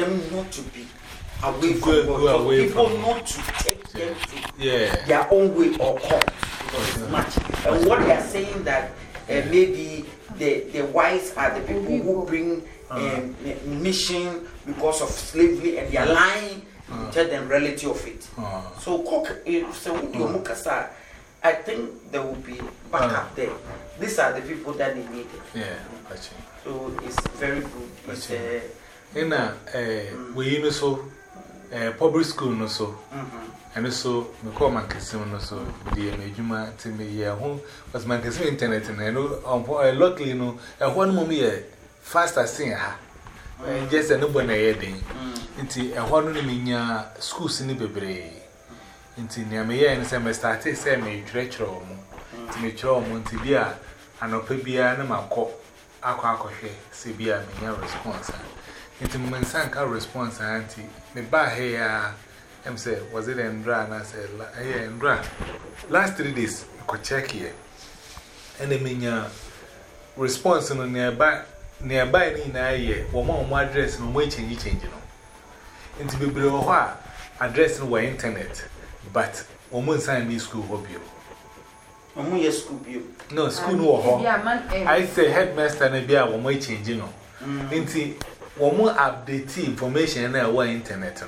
them not to be away from God. For people not to take them to their own way or cause. Because it's much. And what they are saying that maybe the whites are the people who bring mission because of slavery and they are lying to tell them reality of it. So I think there will be backup there. These are the people that they need. So it's very good. We so public school no so. And so, me call my cousin, so, dear Majuma, to me, yeah, home was my cousin internet, and I know, luckily, no, and one moment, fast as seeing her. Just a nobody heading. Into a one in your school, Sinny Bebre. Into near me, and some started saying me, retro, to me, Chom, Montibia, and Opebia, and my cop, Aqua, Sibia, me, response. Into Mensanka response, auntie, me buy here. I said, was it Andra? And I said, hey, Andra, last 3 days, I could check here. And I mean, response on nearby, in a year, one more address and way change. And to be below address in our internet, but almost signed me school hobby. No, school no. I say headmaster and be our way changing. Into one more update information in our internet.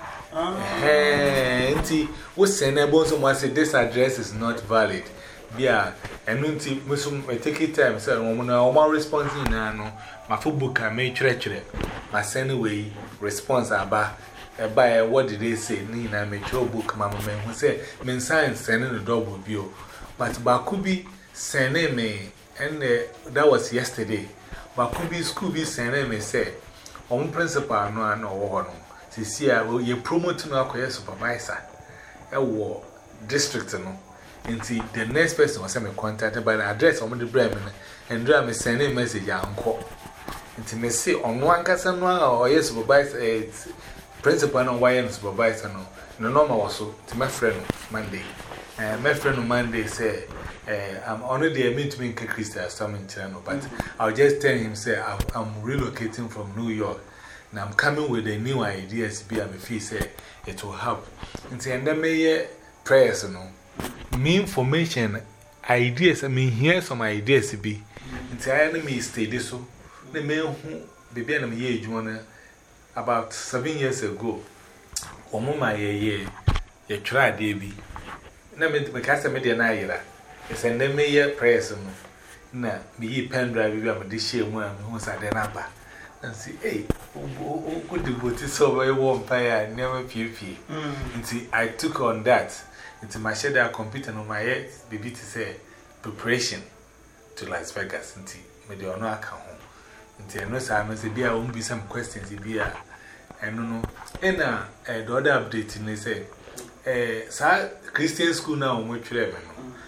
Auntie, what's saying someone said this address is not valid. Yeah, and Auntie, I take it time, sir. Woman responding now, my football can make treachery. My send away response about by what did they say? Nina, make your book, Mamma, who said, men science sending the double view. But Bakubi sending me, and that was yesterday. Bakubi Scooby sending me say, on principal, no, I know. See, you promote to our supervisor. A war district. Into the next person was contacted by the address of the Bremen and Dram is sending a message. Uncle. Into me say on one cousin or yes, supervisor, principal and why and supervisor. No, normal also to my friend Monday. My friend on Monday say, I'm already a meet me in Christian Summon channel, but I'll just tell him, say, I'm relocating from New York. Now I'm coming with a new ideas. Be a fee say it will help. And say, and then may prayers, me information, ideas. I mean, here some ideas be. And say, enemy stay this so. The man who baby and me age one about 7 years ago. Or my ye tried, baby. Now, because I made an idea. It's a name prayers. Now, me pen drive, we have a dish here one who's at the number. And say, hey, who could devote so very warm fire? Never pew. I took on that into my shadow computer on my head, baby to say preparation to Las Vegas. And maybe on our account home. Until I know, sir, I must be a won't be some questions. I don't know. And the other update, they say, sir, Christian school now, which level?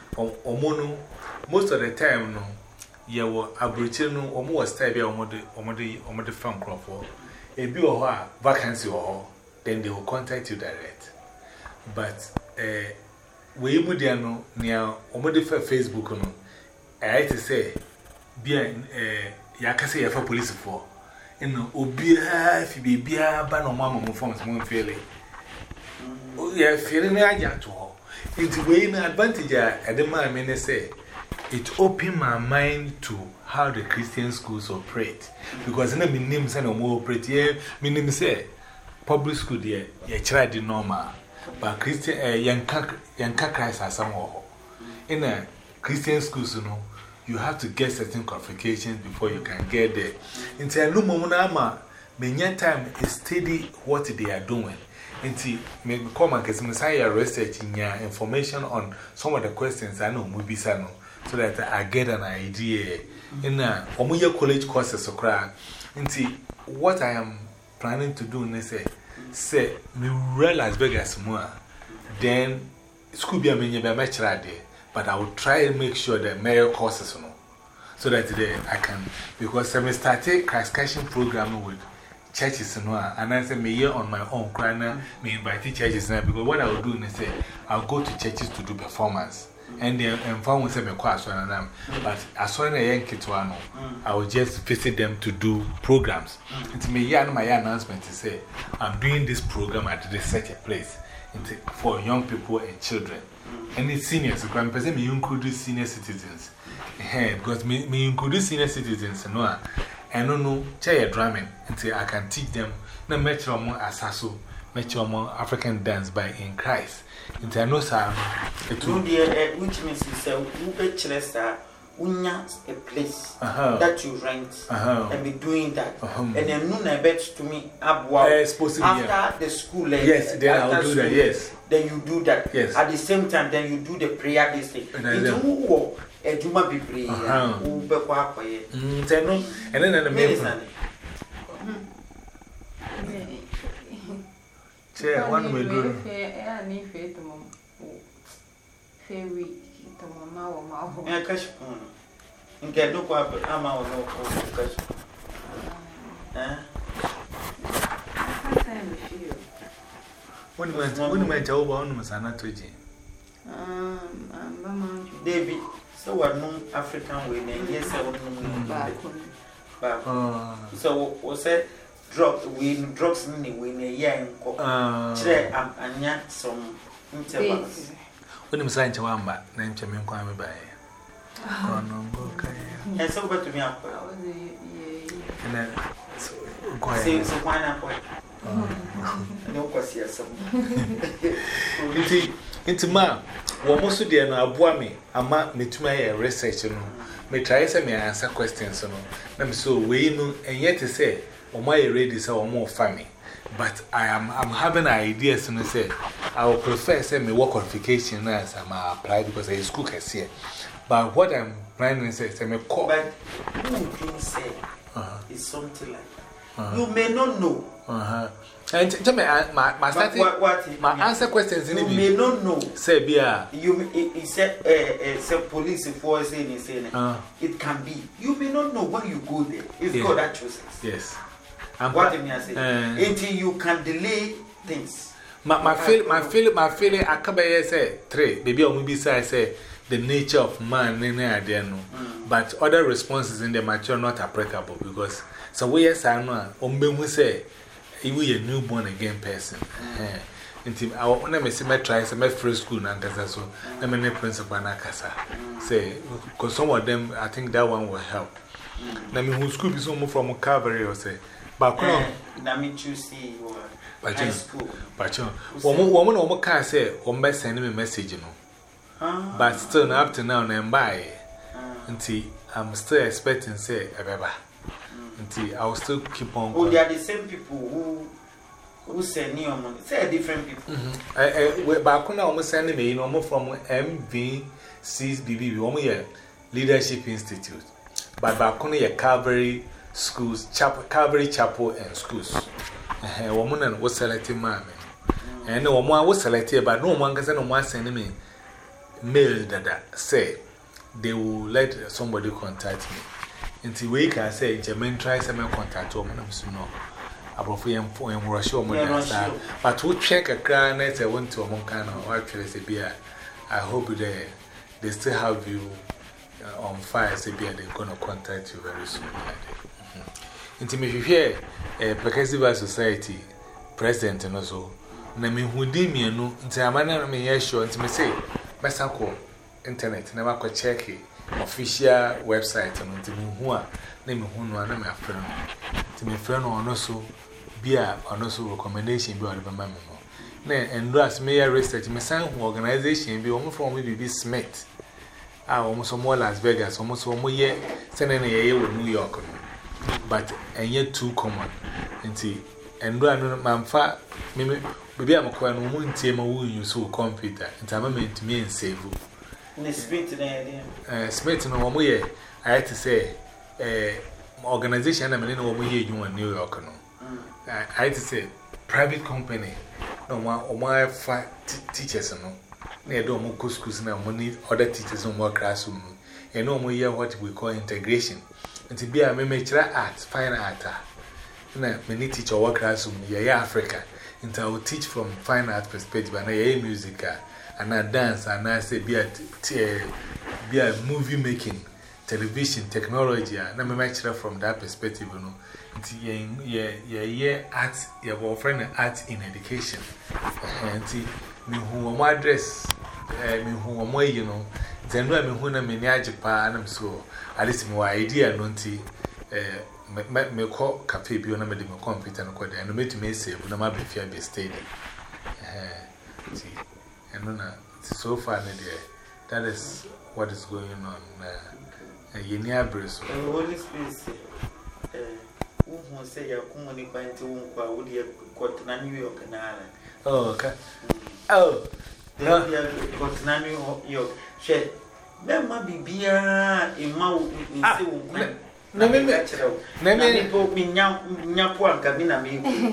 Most of the time, no. Yeah, well, Aboriginal almost stay there on the farm crop for a bit of vacancy or then they will contact you direct. But we would know near Facebook. No, I had to say, be Yakase for police for. And Obia, if you be a ban on Mamma from one feeling. Oh, yeah, feeling I to her. Into weighing advantage at the man, say. It opened my mind to how the Christian schools operate. Because I mean, names and more operate here. My name say public school there, you try the normal. But Christian, young Christ are somewhere. In a Christian schools, you have to get certain qualifications before you can get there. Until no moment, many time is steady what they are doing. Until me come and get some research in your information on some of the questions I know, movies I know. So that I get an idea in Omuya college courses. What I am planning to do is say, me realize Vegas more. Then school be a many there, but I will try and make sure that mayor courses so that I can, because I started Christ Cashing program with churches and I say, me here on my own, crying, me invite churches now because what I will do is say, I'll go to churches to do performance. and found with them quite so and but as soon as I yank it one, I will just visit them to do programs. It's me, my announcement to say, I'm doing this program at this such a place for young people and children. And it's seniors, because me include senior citizens. Because me include senior citizens, no, and no, chair drumming until I can teach them no metro more asaso, metro more African dance by in Christ. Until I know, sir, which means you say, a place that you rent and be doing that. And then noon I bet to me after the school. Yes, then I'll do that. Yes, then you do that. Yes, at the same time, then you do the prayer this thing. And you might be praying. And then the minister. One will do. I catch and get no papa. I'm out of catch. When my job on Masana to G. David, so what no African way, yes, I wouldn't back. So was it drugs in the way, yeah, and yet some intervals. When I'm saying to one back, name to me inquiry by. And so go to me up. And then quite so fine up. No question. Into ma, what most of the Abuami, a ma, me to my research, may try some answer questions. I'm so we know, and yet to say, or my ready or more family. But I'm having ideas and I say, I will prefer send me work qualification as I'm applied because I school can see. But what I'm planning is say, me call. But who can say is something like you may not know. And tell me, my answer questions in you may not know. Say, Bia, you said police force in it can be. You may not know when you go there. It's God that chooses. Yes. What do I say? Until you can delay things. My feeling, I come by say, three, baby, or maybe say, the nature of man, but other responses in the mature not applicable because so we yes, I know, who say, if we a newborn again person. Until I want to see my try some first school and so, the many principal Nakasa say, because some of them, I think that one will help. I mean, who school is almost from Calvary or say. But let me choose high school. But woman almost can't say, or may send me a message, but still, up to now, and by until I'm still expecting, say, a baby. Until I'll still keep on. Oh, they are the same people who send me on, say different people. But I almost send me almost from MVCBB, one Leadership Institute. But Bakuna Calvary schools, Calvary Chapel and schools. A woman and was selecting mammy. And no one was selected, but no one can one send me mail that say they will let somebody contact me. Until we can say, German tries to contact woman, so no. About and Russia, but we check a crown as I went to a Moncano or actually, I hope they still have you on fire. They're going to contact you very soon. Until if you hear a Percussive Society president and also, Name who did me no, until I'm not me sure until me say, Messako internet, never could check it, official website, and until me who are name who know my friend. To me, friend or no so, beer or no so recommendation be on the mamma. Nay, and last may I research my son organization be almost from me be Smith. I almost more Las Vegas, almost 1 more year, sending a year with New York. But and yet too common. And run my fat, maybe I'm a quite one team who use computer, and time meant to me and save you. Smith, no one way. I had to say, organization, I mean, no one year you in New York. I had to say, private company, no one or my teachers, no. Near Domo Cuscus now, money, other teachers on more classroom, and no more year what we call integration. And to be a miniature art, fine art. Many teach our classroom, yeah, Africa. And I will teach from fine art perspective and music. and I dance, and I say, be a movie making, television, technology, and I'm a from that perspective, you know. Yeah, art, your friend, art in education. And me who am address, me who am way, you know. Then I mean, when I'm in Japan, I'm so, at least my idea, don't see. Me call cafe beyond my computer and code, and make me say, when I'm a be stayed. And so far, that is what is going on. You near Bristol. Holy Spirit, who say you're commonly buying to would you got to New York and Ireland? Oh, okay. Oh, got to New York. Shed, there might be beer in Mount in no, me put me Nyapuan Cabina.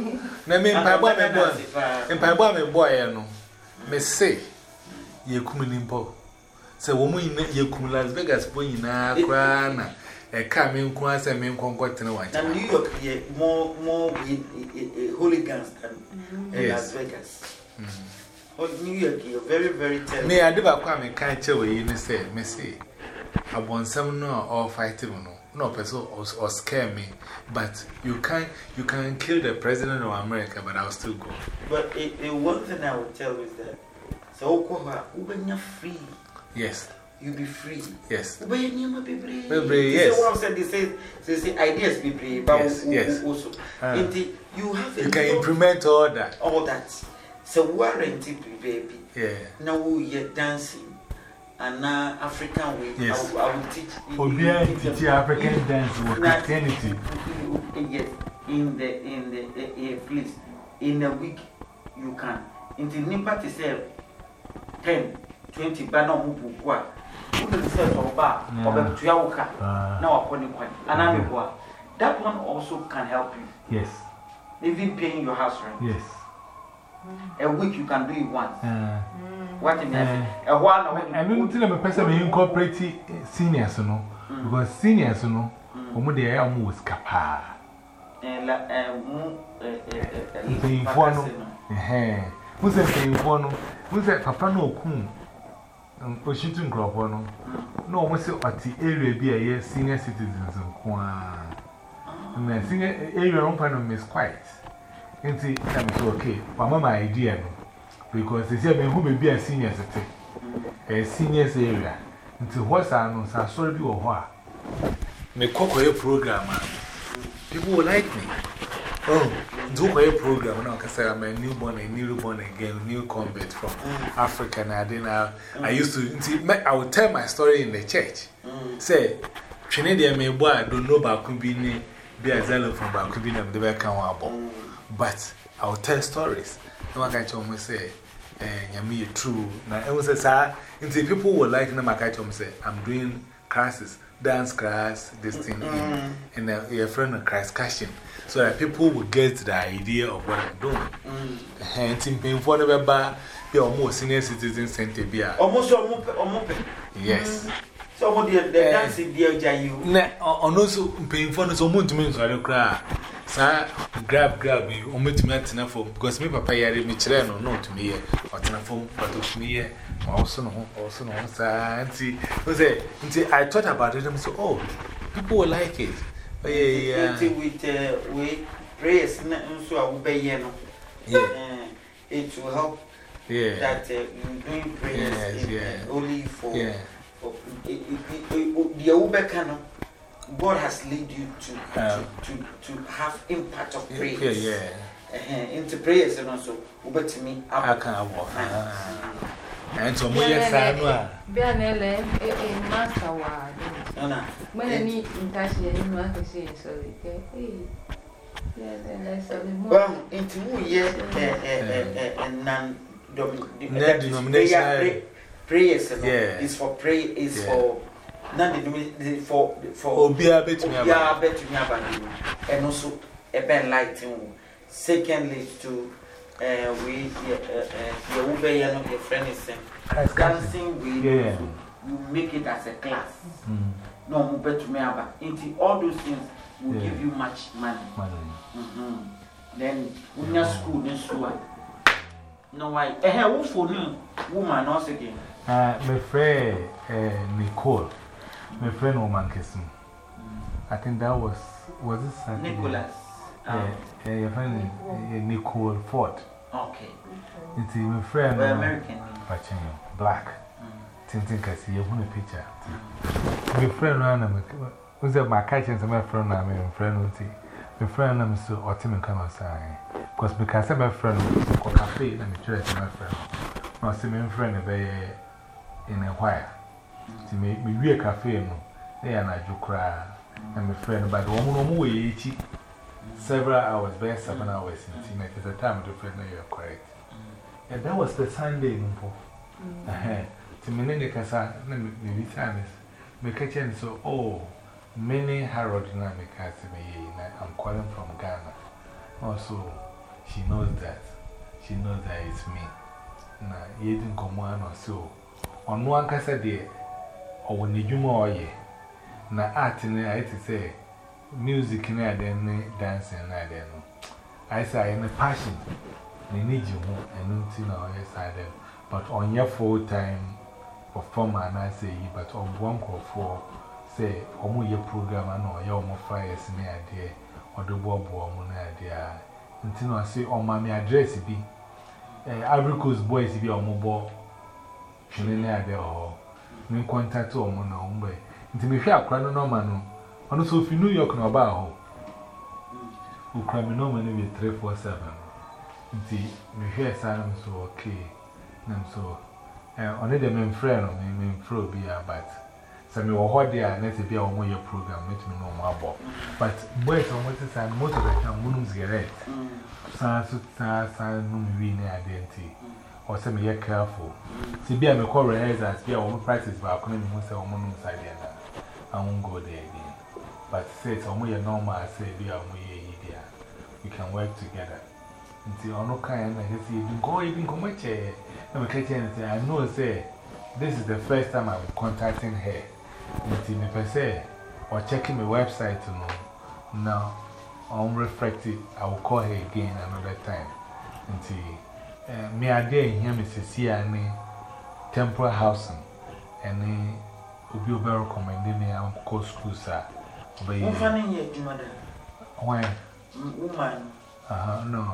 Me boy, me say, you come in Bo. So, woman, you come Las Vegas, boy, in a crana, a coming class and men conquer no one. And New York, more hooligans than Las Vegas. New York, you're very, very terrible. May I do a crime can't tell you, you say, me say, I want some no or fighting no person or scare me, but you can kill the president of America, but I'll still go. But one thing I would tell you is that so when you're free, yes, you'll be free. Yes, when you're free, yes. So what they say ideas be free, but yes. Also, you have you can implement all that. So warranty, baby. Yeah. Now you're dancing. And now African way, yes. I will teach you. Teach African dance or Christianity. Yes, in the place, in a week you can. In the Nipa to say 10, 20 banner who go. Who will say to bar or to Yawaka now upon the point. And I'm going. That one also can help you. Yes. Even paying your house rent. Yes. A week you can do it once. What in a one? I don't tell a person incorporate seniors, no, because seniors, no, they are almost capable. Who said saying one? Who said Papa no coon? Shooting crop one. No, we say at the area be a year senior citizens of Kwan. And the senior area on Panama is quiet. And see, I'm okay. But my idea. Because they say, who may be a senior city, a seniors area. Until what's I know, so sorry be or what. May cook a program. People will like me. Oh, do a program. Now, because I'm a newborn again, new convert from Africa. And I used to, I would tell my story in the church. Say, Trinidad may boy, I don't know about Kumbini, be a zealot from Bakubina, and the back can but I will tell stories. No one can tell me, say, me true. Now, I was say, until people will like them, I can tell me, say, I'm doing classes, dance class, this thing, and a friend of Christ cashing, so that people will get the idea of what I'm doing. And in paying for the bar, be almost senior citizens center beer. Almost. Yes. So, the dancing, dear Jayu. On also paying for the moon to me, so I don't cry. Sir, grab you, omit me at enough because me papa yari me children or no to me, or telephone, but to me, also no, sir. I thought about it and so, oh, people will like it. With prayers, so I will pay you. It will help that you're doing prayers only for the Ubekano. God has led you to have impact of prayers. Into prayers and also over to me. I can't walk. And so, yes, be an master word. When I need in touch, you don't say sorry. Well, into and non-denominational prayers is for pray is for. For Obia bet me and also a band lighting. Secondly, to we your friend is dancing, we make it as a class. No, bet to me about all those things will give you much money. Then, when you're school, No, why? Who for me? Woman, also again. My friend Nicole. My friend woman kissing. I think that was it Saturday? Nicholas. Your friend Nicole Ford. Okay. It's my friend. American. Black. Tintin Cassie, you want a picture. My friend Rana was at my kitchen, my friend, I'm a friend. My friend, I'm so ultimate come outside. Because I'm a friend, or cafe, and the church, my friend. No, see my friend in a while. To make me real cafe, no, they are not you cry. And my friend, but the woman way several hours, by 7 hours in Timothy, at the time of the friend, you are correct. And that was the Sunday, to me, the Casa, maybe times, my kitchen so, oh, many Harold Dynamic has me, I'm calling from Ghana. Also, she knows that. She knows that it's me. Now, you didn't come on or so. On one Casa day, or when you more ye. Now, art in I to say, music in then dancing, I don't know. I say, I'm a passion. They need you and nothing on your side. But on your full time performer, and I say, but on 1 call for, say, or your program, and or your more fires in the idea, or the Bob or Moon idea. Until I say, oh, mammy, address be Ivory Coast boys be on mobile. Chilena there or no contact or mono. Until me shall cry no man. And also, if you New York no about who cry me no money with 347. Until me hear silence so okay. And so, only the main friend of me, main pro be a but. Some of what they are, let's be on your program, let me know more about. But boys on what is and most of the time, women's get it. Sans no mean identity. Or some year careful. See, be a call as be a woman practice by a coming most of woman's idea. I won't go there again. But say, some way normal, I say, be a way idea. We can work together. Until on no kind, I say, you go even come much. And we catch anything. I know, say, this is the first time I'm contacting her. Until me per se, or checking my website to know. Now, I'm reflecting, I will call her again another time. Until me a day here, Mrs. C. Temple Housing, and will be recommending me. I'm called school, sir. What's funny yet, mother? Why? Woman. No.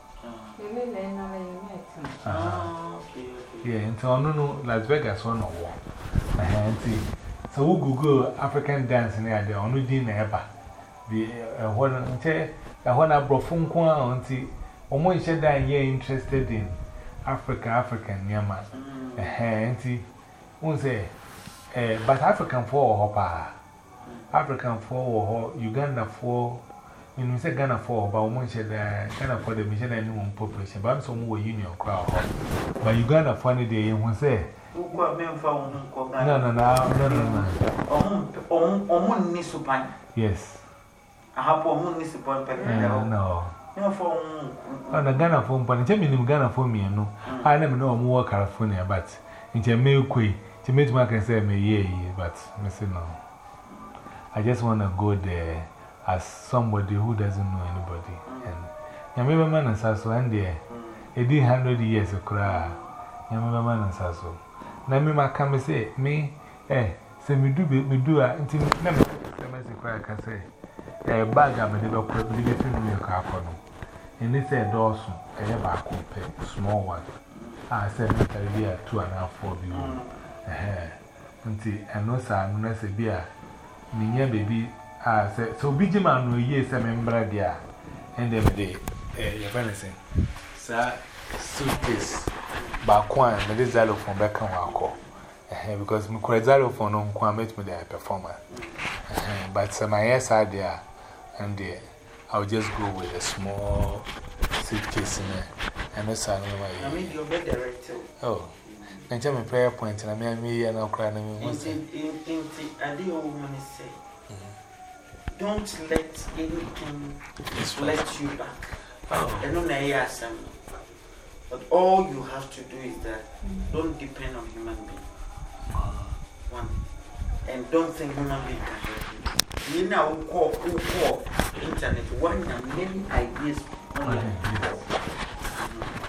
Yeah, until I don't know Las Vegas one or one. So we Google African dance in there, only dinner ever. The when I brought phone call auntie, almost said that you're interested in African Yama. Auntie, won't say, but African for Hopper, African for Uganda for. When we say Ghana for, but we said Ghana for the mission and new population, but I'm some more union crowd. But Uganda for any day, and we say, no. Yes. I have a municipal no. Oh, the Ghana phone, but it's a minimum Ghana for me, no. I never know more California, but it's a mail quay. To make my can say me, yeah, but Mr. No. I just want to go there. As somebody who doesn't know anybody. And Yamima man and Sasso, and there, 100 years of cry. Yamima man and Sasso. Namima come say, me, say me do a intimate number. I can say, a bag of the doctor, believe in your car for them. And they said, Dawson, I have a small one. I said, be a 2.5 for you. And no, sir, I'm not a beer. Me, baby. So big man will year some member there, and then you're fancy. Sir, suitcase, back one, but this xylophone back on our call. Because my xylophone on Kwame with the performer. But my ears are there, and I'll just go with a small suitcase in there. And that's how I mean, you're better director. Oh, and tell me prayer point, and I mean, and I'll cry. I do woman say. Don't let anything let you back. And no, but all you have to do is that don't depend on human being. One. And don't think human being can help you. You now call internet. One and many ideas on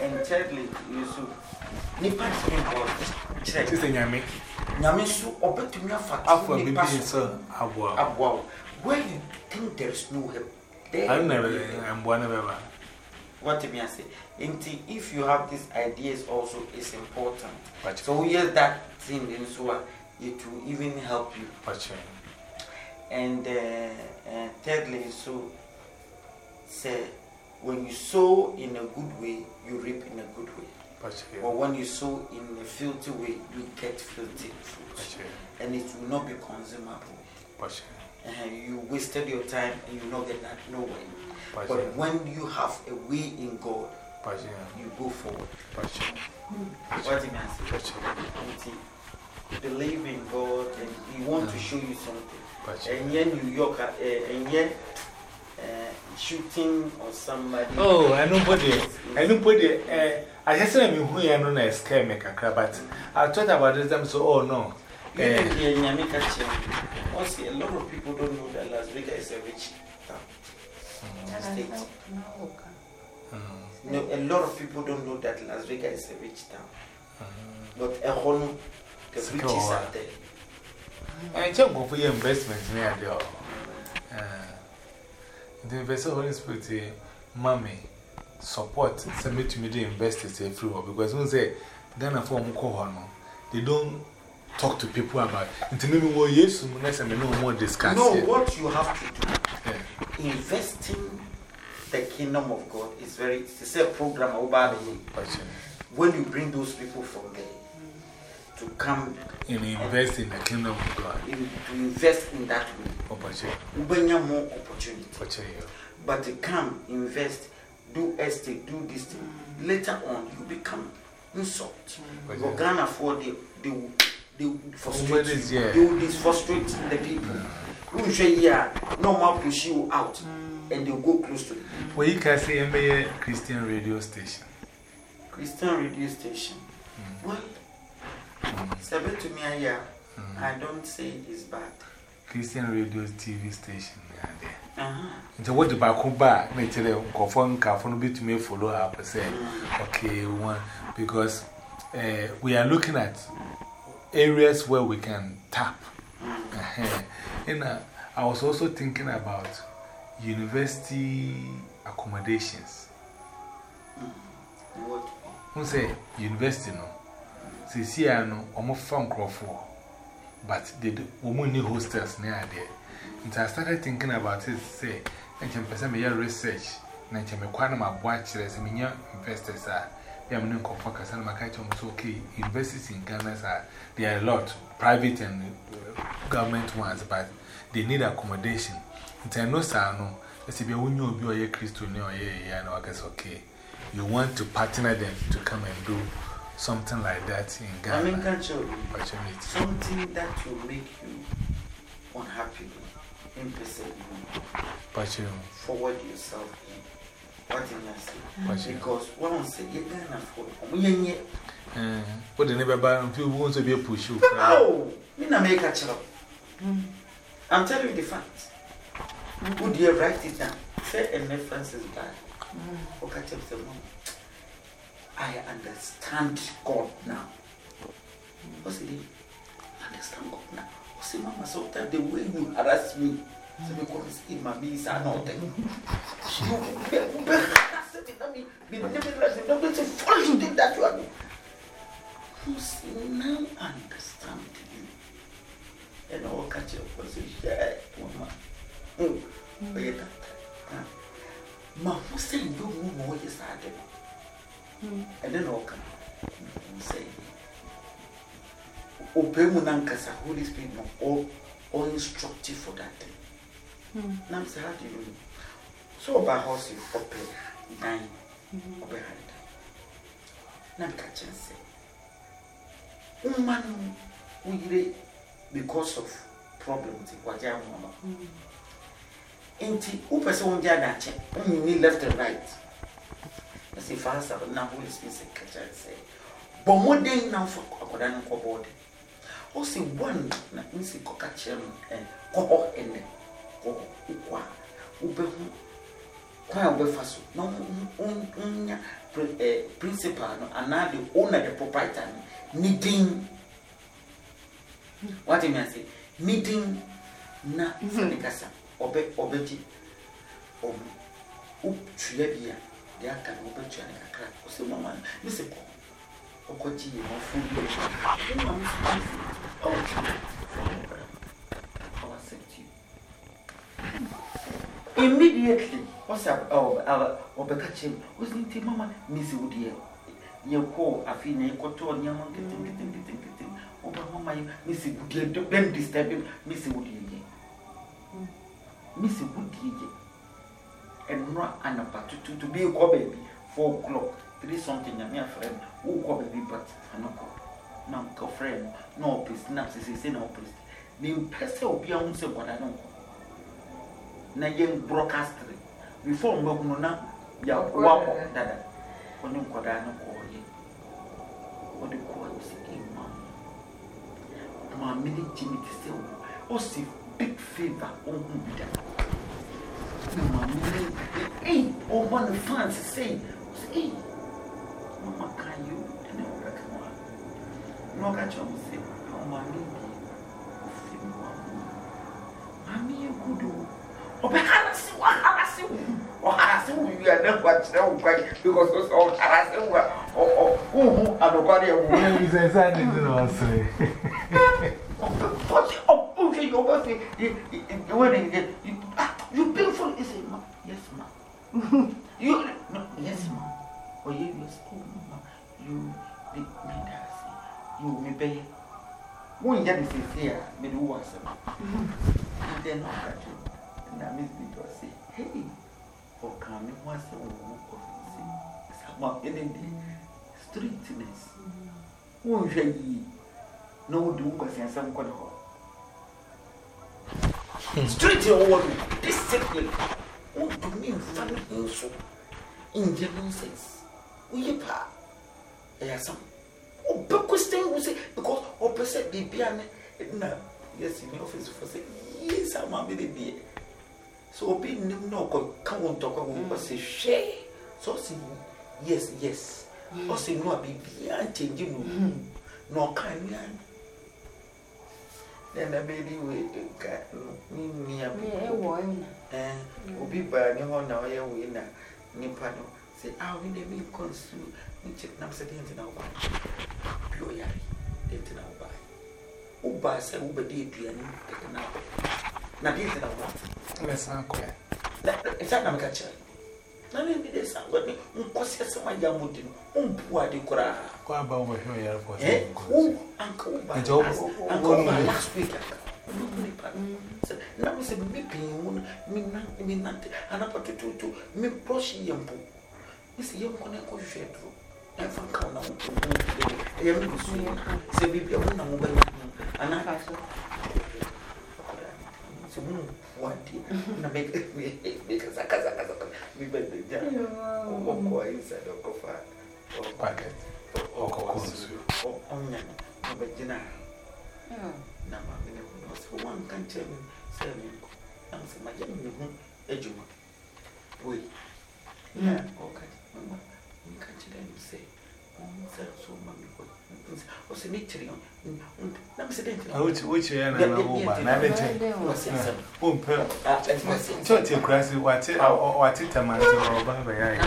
And thirdly, you so nipa God. Check. This is Nyame. Nyame so obeto me afa. After bibi so abwa. Where you think there is no help? There. I never. I'm one never. What me say? If you have these ideas, also is important. So here's that thing in so it will even help you. And thirdly, so say when you sow in a good way, you reap in a good way. But when you sow in a filthy way, you get filthy fruit, and it will not be consumable. You wasted your time and you will not get that nowhere. But when you have a way in God, you go forward. What do you say? Believe in God and He wants to show you something. And yet New York, and yet shooting or somebody. Oh, I know nobody. I just said, who I know is scare me, but I thought about this. So, oh no. Also, a lot of people don't know that Las Vegas is a rich town. No, a lot of people don't know that Las Vegas is a rich town. But the riches are there. I check for your investment near there. The investor Holy Spirit, mommy, support, submit to me the investors everywhere because when they Ghana for Mukohono, they don't talk to people about it. Maybe more yes, no more discuss. No, what you have to do, investing the kingdom of God is very, it's a program about when you bring those people from there to come and invest in the kingdom of God, to invest in that way, more opportunity. But to come, invest, do estate, do this thing. Later on, you become insult. Ghana for they frustrate you. They will frustrate the people. You say, no more push you out, and they'll go close to you. Well, you can say a Christian radio station. Christian radio station. Well, Sabe to me, I don't say it's bad. Christian radio TV station. So what the Bakuba may tell you, Kofon Kafon bit to me follow up and say, okay, one, because we are looking at areas where we can tap. And I was also thinking about university accommodations. What? Who say university no? See, I know almost found Crawford, but they woman need hostels near there. And I started thinking about it, say, and can present me research, and can make one of my watchers and your investors are. They are not focused on my catch almost okay. Universities in Ghana are there are a lot, private and government ones, but they need accommodation. And I know, sir, no, let's be a woman or a Christian or a guess okay. You want to partner them to come and do something like that in Ghana. I mean, something that will make you unhappy, forward yourself in. What do you say? Because one say, you're Ghana for what the neighbor buy and people want to be a push you. Oh, you not make a child. I'm telling you the facts. Would you write it down? Say a reference is bad. Okay, tell the mom. I understand God now. What's it? Understand God now. What's it, Mama? Sometimes the way you harass me, so because in my bees are not there. You think that you are doing. Now understand you. And I'll catch you because you Mama. Ma, who said you don't know what is happening? And then I'll come say, Opemunankasa, Holy Spirit, all instructive for that thing. Now, say, how do you know? So, about house, you open 9 behind. Now, catch and say, Woman, we because of problems, what you mama. Inti, who person won't get that check? Only left and right. I say, Father, but now Holy Spirit say, catch and say, but more day now for Kodan Kobod. Also, one, not missing Kokachem and Koho and Ko Ukwa, Ubehu, Quite well fast. No, principal, and now the owner, the proprietor, meeting. What do you mean? Meeting na Sanikasa, Obeti, Tribia, the Akan, Obetia, and a crack. So, Mamma, Miss Okoji, or food. Immediately, what's up? Our Obekachim was in Mamma, Miss Woodier. You call a female cotton, young, getting. Obama, Missy Woodier, don't disturb him, Missy Woodier. Missy Woodier. And not an apart to be a baby, 4 o'clock, 3 something, a mere friend, who call baby, but I no call. No, go friend, no peace, naps is in our place. The impressor will be on some what I know. Nayan broadcast before Moguna, ya walk that when you got an call you. What do you call it? My mini Jimmy to say, oh, see, big favor, oh, my mini, hey, oh, one of fans say, hey, Mama, can you? And I reckon, no, catch on, say, oh, my lady, Mammy, you could do. Oh, but I see what I see. Oh, I see you are not what you quite because those all I see oh, and nobody says I didn't say. Oh, okay, your birthday, you beautiful, is it? Yes, ma'am. You, yes, ma'am. Oh, you, you, you, pay. When you say here, but who was it? And then I'll catch you. And I miss me to say, hey, for coming once a week, some in the streetness. Won't you? No, do was in some good hall. Street your discipline. Won't do me funny also. In general sense, we pa. There are some. Oh, because thing will say, because opposite the piano. Yes, in the office for say, yes, I'm a baby. So, being no come on talk about say, share. So, see, yes. Or say, no, baby, I'm changing. No, kind of. Then the baby will get me a boy. And will be burning on our winner. Nipano say, I'll be the meat consume. Me check now, said into our pure yari, into our buy. Who buys a Uber deep and taken out. Now, this is our let's not quit. It's not a catcher. None of this, but because yes, my young would do. Poor de cora. Go about with your airport. Uncle, Uncle, last week. Now, Miss Mipping, me nothing, and up to me brushing young boo. Miss Young Connecticut shed through. And from Count, I am swinging. Say, baby, I want to move and I have so one day, and make it because I can't we bet the jam or inside of coffee or packet or cocoons or onion or vagina. Now, one can tell me, say, I'm saying, my young ejuma. Wait, yeah, okay, Mamma, you can't tell him, say, so, Mammy, what's a victory on? Which year? I don't know. Crazy, what it a man or by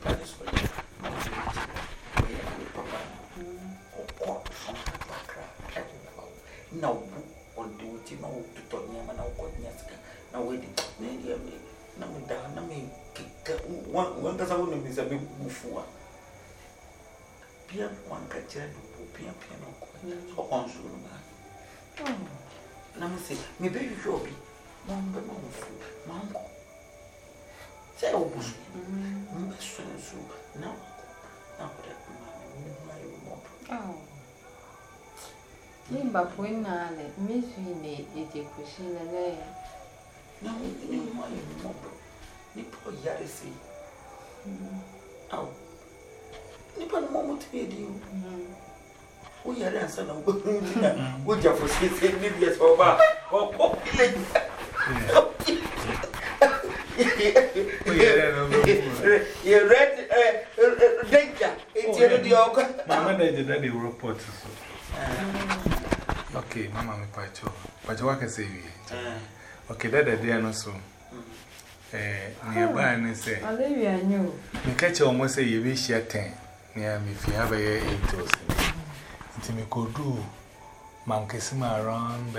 no, on duty, no, to Tony, and I'll go Yaska. Now, waiting, maybe no, down, I mean, one doesn't want to miss a big buffoon. Pian one catcher, piano, or on soon. Now, say, maybe you should be one but no food, my uncle. Say, oh, so now, oh. Nimba poina le misu ni ije kushina le. No, ni my mob. Ni po yari si. Oh. Ni po momo to be you. We are answer no good. Would you for 6 years for bar? Oh, You read danger. It's your dog. Mama, they report. Okay, Mama, me pacho. Pacho, what can say? Okay, that the day, no so. Nearby, and say, Olivia knew. Me catch almost say you wish you 10. Near me, if you have a 8 or so. Me could do Mankesima around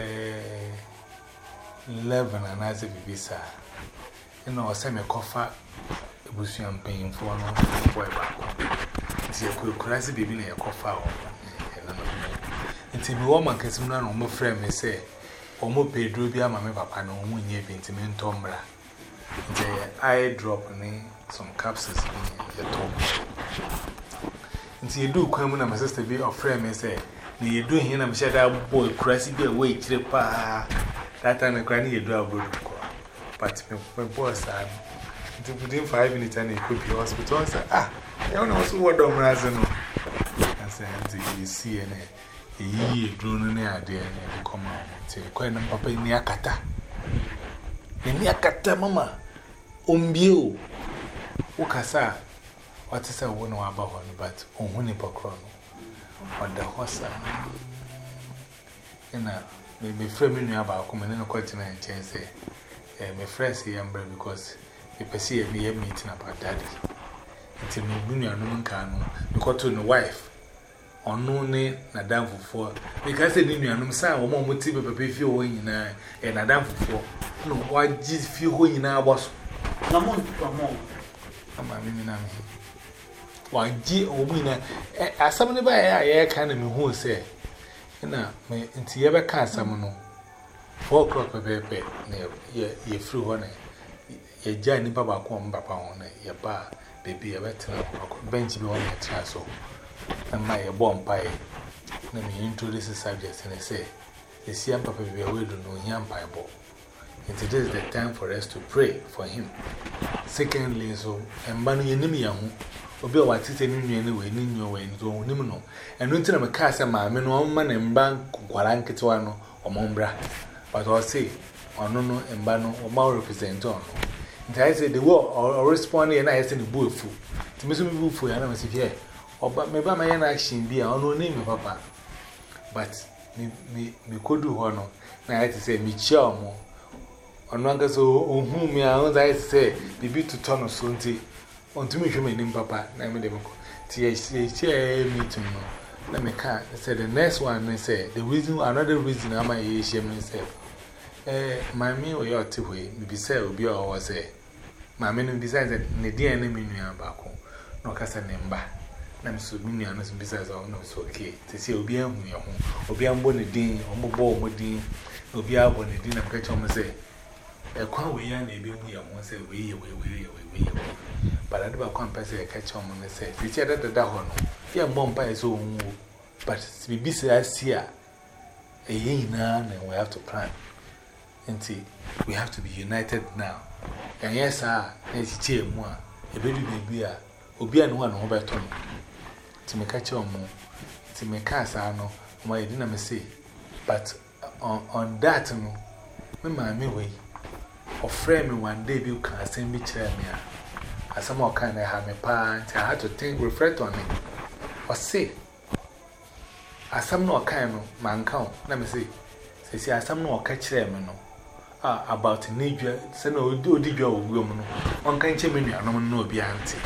11 and as a visa. You know, send me a coffee. Was you paying for no boy back? It's a quick crazy baby in a coffee. Until me woman can soon on my friend may say, or more pay drubia, my papa, no one ye been tombra. The eye drop some capsules in the top. Until you do come when my sister be or friend may say, you do him, I'm sure that boy crazy be away, tripa. That time I can't hear a good. But my boss, within 5 minutes, and he could be hospital. I said, I don't know what I'm razzing. I said, you see, and he drew an idea and come out. Say, quite a papa in Yakata. In Yakata, Mamma. Umbio. Ukasa. What is I won't know about one, but on Winnipocrono. On the horse. And maybe framing you about coming in a continent and say, my friends here, because you perceive me meeting about daddy. Until me, you are no can, because to the wife. Or no name, Madame for because they didn't know some or more motive of a few wing and Madame for no, why did you feel when I was no more? I'm a minute. Why, G or winner, as somebody by air kind of me who say, and may into ever cast some 4 o'clock of paper, ye through on it. Ye Johnny Baba come back on it, your bar, baby, a better bench be on your chasso. And my bomb pie. Let me introduce the subject and I say, the Siam Papa will be away to know Yam Bible. And today is the time for us to pray for him. Secondly, so, and Banu Yenimian, Obi what is anyway, Nino, and Nimino. And don't tell me, Cassa, my men, one man and bank, Guarankituano, or Mombra. But I'll say, or no, and Bano, or more represent on. And I said, the war or responding, and I send the bull food. To Miss Bull, and I was here. But maybe my action be our own name, Papa. But me could do one. I had to say, me charm. On one goes, oh, whom I say, the bit to turn of Sunday. On to me, you may name Papa. I made them THC meeting. Let me can't say the next one. They say the reason, another reason I'm a shame myself. My meal or your two way, maybe say, will be all say. My men besides that, the dear enemy near back home. No cast a name back. I'm so many honest besides all no so okay. To see Obian, Obian Bonnie Dean, or Mobo Modine, Obia Bonnie Dean, and catch on say, a quan way and a being here once a way. But I never compass a catch on and say, the chat at the Dahon, dear Mom by his own, but be busy as here. A year now, and we have to plan. And see, we have to be united now. And yes, sir, it's cheer more, a baby baby, Obian one over to me. To make catch on more, to make cast, I know, my didn't say. But on that, no, my way, or frame me one day, you can send me chair me. As some more kind of have me pant, I had to think, reflect on it. Or say, as some no kind of man count, let me say, say, as some no catch them, about Niger, send no did your woman, one kind of me, no be auntie.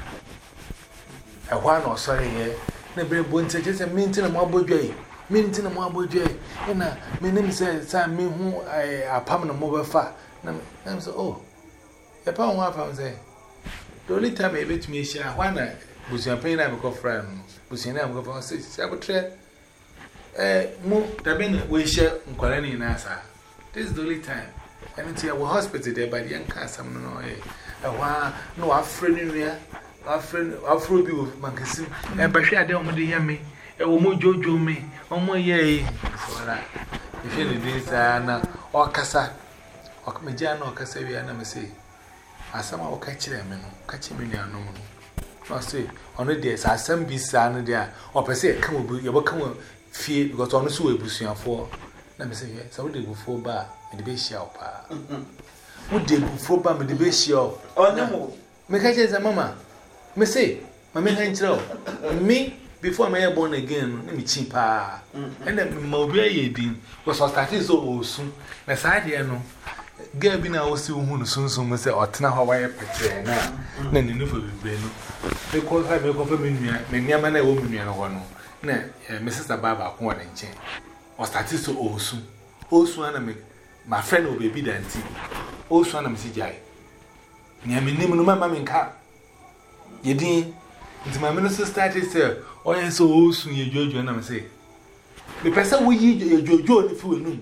A one or sorry, never went to just a minting a marble jay, minting a marble jay. And my name says, I mean, who I permanent mobile fat. I'm so, oh, a pound 1 pound say. The only time I bet me, why not? Was your pain? I'm a go friend. Was your name go for 6 saboteur? Move the men we share Quarani in Nasa. This is the only time. I mean, I was hospital there by the young castle. No, I'm friendly here. Our friend, our fruit be with Mancasim, and by share down with the yummy, a woman Jojo me, or more yea. So that if you need this, or Cassa, or Majano, or Cassavia, and I say, I somehow catch them, catch me near no. I say, on the days, I send be son there, or per se, come over, you will come fear because on the sewer bush for. Let me say, yes, I would go for bar in the base shelter. Would they before Bammy the base show? Oh, no. Make I say, Mamma. Me say, Mamma Henchel. Me, before I am born again, let me cheaper. And then Mobile Dean was started so soon. As I did know. Gabina was soon soon say, or Tina Hawaii Petri now. Then you know for the because I will confirm many a man a woman and one. Nay, Mrs. Baba, one and chain. Or started so soon. Also, my friend will be dancing. Also, I'm CJ. Near me, name my mammy car. Ye did. It's my minister started, sir. Oh, I so soon you judge and I'm say. The person we eat your joy if you know.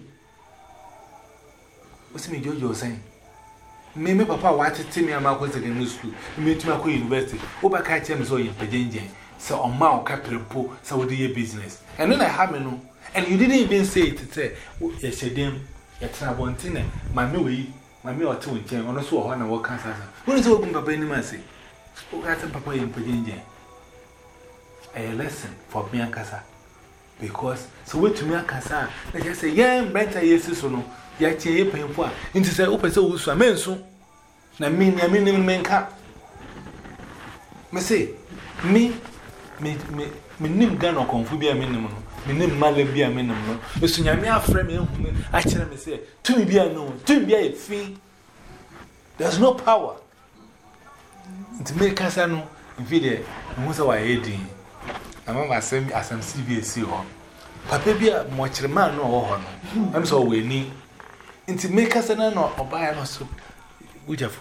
What's me, Jojo saying? Maybe Papa wanted to me a mark was again in school. You meet my university. Over catching so in Pajanjan. So on Mount Capital Po, so do your business. And then I have no. And you didn't even say it to say, yes, you did. Yet I want to know. My me or two in Jane, or so one of what cancer. When is open Papa in Mercy? Who got a Papa in Pajanjan? A lesson for me and Casa. Because so wait to me and Casa. They just say, yeah, better yes, or no. Yet ye paying for into say, open so was a man soon. Now, mean, men cap. Me say, me nim gun or confubia minimum. Me nim mother be a minimum. Mr. Yamia frame, I tell me say, to me be a no, to be a fee. There's no power to make us know in video. And what's our aiding? I remember send me as some CBSC on. Papa be a much man no honor. I'm so we need. Into make us an honor or buy an also. Which have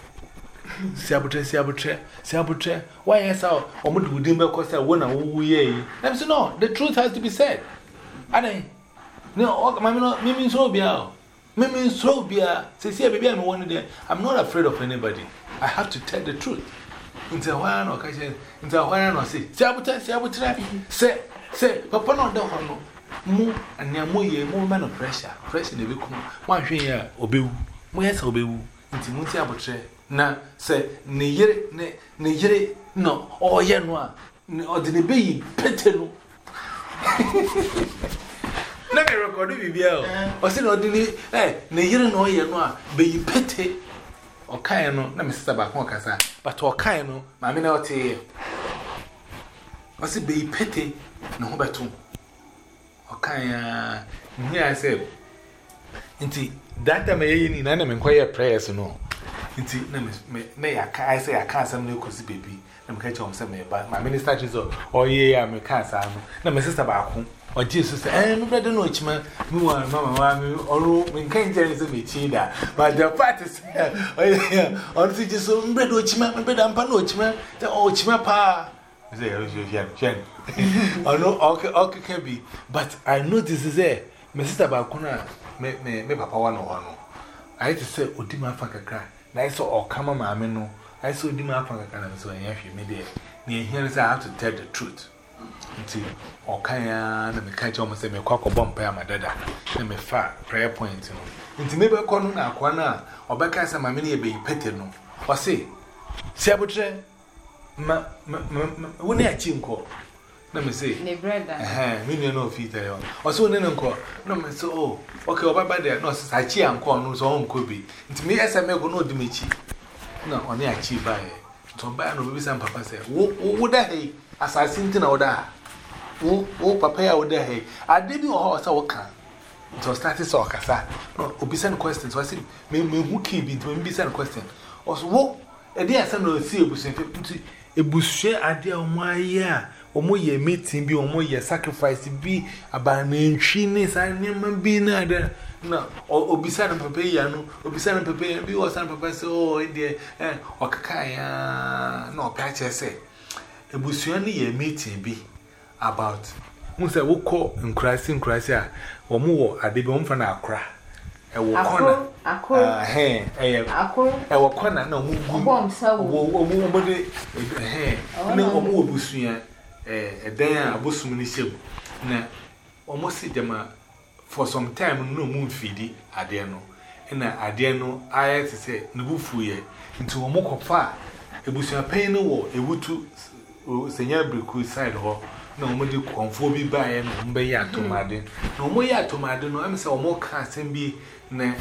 Sabotre. Why is our or would Dimba Costa one who ye? I'm so no, the truth has to be said. I no, my means so be out. Means so be a say, baby, I'm one day. I'm not afraid of anybody. I have to tell the truth. Into one or catch it, into one or say, Sabotre, say, Papa not the honor. More and near more man of pressure in the book. One here, obey, where's obey, into Muntiabotre. Na say, Nigere, no, or Yanwa, or the baby, petenu. Let me record it with you. Or say, ordinary, Nigere no Yanwa, baby pete, or Kayano, let me stop back one casa, but or Kayano, my minute. Or say, baby pete, no better. Okay, here I say, Inti, that time I none of quiet prayers, no. Inti, I say, I can't some new cozy baby. I'm catching on some, but my minister is oh, yeah, I'm a cancer. No, my sister back home, or Jesus, and I don't know which man, Mamma, or when can't tell me cheetah, but the fact is, oh, yeah, or just so bread which man, bread and panochman, the old chimapa. Oh no, okay, can be. But I know this is there. My sister Bakuna, me papa one or one. I had to say, Udima Fakaka. I saw or come on, Mamino. I saw Udima Fakaka, so I have you made it. Near here is I have to tell the truth. Until or Kaya, let me catch almost a cock or bump my dada. Let me fat prayer point. Into maybe a corner, or back as a mammy be petted no. Or say, Sabotre. When I chinko, let me say, million of feet. Or so, Nenunco, no, me so, okay, over by there, no, I chi and corn, no, so could be. To me, as I may go no Dimichi. No, only I chi by it. So, by no baby, some papa said, would I, as I sing to know that? Oh, papa, would I? I did your horse, I will come. So, started so, Cassa. No, obescent questions. So I said, me who keep it when be sent question. Or so, a dear son will see a bush. A bush, idea of my year, or more ye meeting be, or more ye sacrifice be, about name chinese, I never be neither. No, or beside a papa, or beside a papa, be or some papa, so dear, or Kakaya, no patch, I say. A bush only ye meeting be about. Once I will call and Christ, or more at the bone for our cry. I will corner, hey, I will corner, no bomb, so nobody, hey, no more bushia, a day, a bushman. Now, almost sit them for some time, no moon feedy, I dare know. And I dare know, I had to say, no buffooye, into a mock of fire. A bushia pay no war, a wood to Senior Brick side hall. No more do conform by and Umbeya to Madden. No more yet to Madden, no, I'm so more cast and be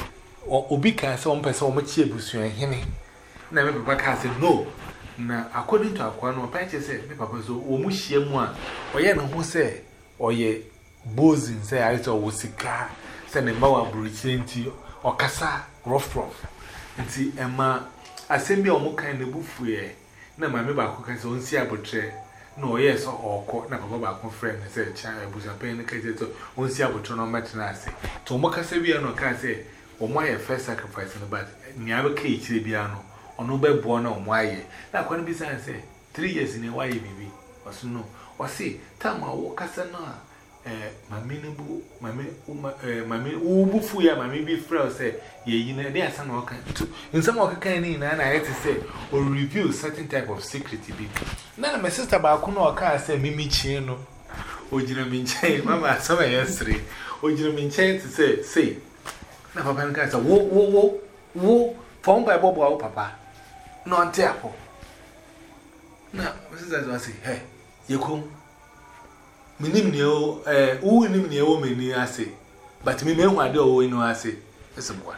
obi can say one person much ebusu and him. Na me papa can say no. Na according to akwa no papa say me papa so o mu hie mu a oye ne ho say oye bozin say I so wo sika say ne ma wa buruchi nti okasa rough nti ema asem o mu kan ne bufuye na ma me ba ko kan say onsi abotre na oye so okọ na papa ba ko friend say cha ebusa pen ne ka say so onsi abotre no metna ase to mo kasa bia no kan say o mo ye first sacrifice no but ni abeka ichire bia no ono be bo na o mo aye na kwa no bi say 3 years ni why bibi oso no o say tama wo kasa na mami ne bu mami wo bufu ya mami bi frɛ say ye yi na dey asa na o kan to nsam o kan ni na yet say o review certain type of secret bi na my sister ba ko na o kan say mimi chi no o jina mi nchen mama asama yesre o jina mi nchen to say na papa nka say wo phone by bobo awo papa no ante apo na my sister was say hey yekom minim ne o wo nim ne o meni ase but me mehu ade o inu ase esebwa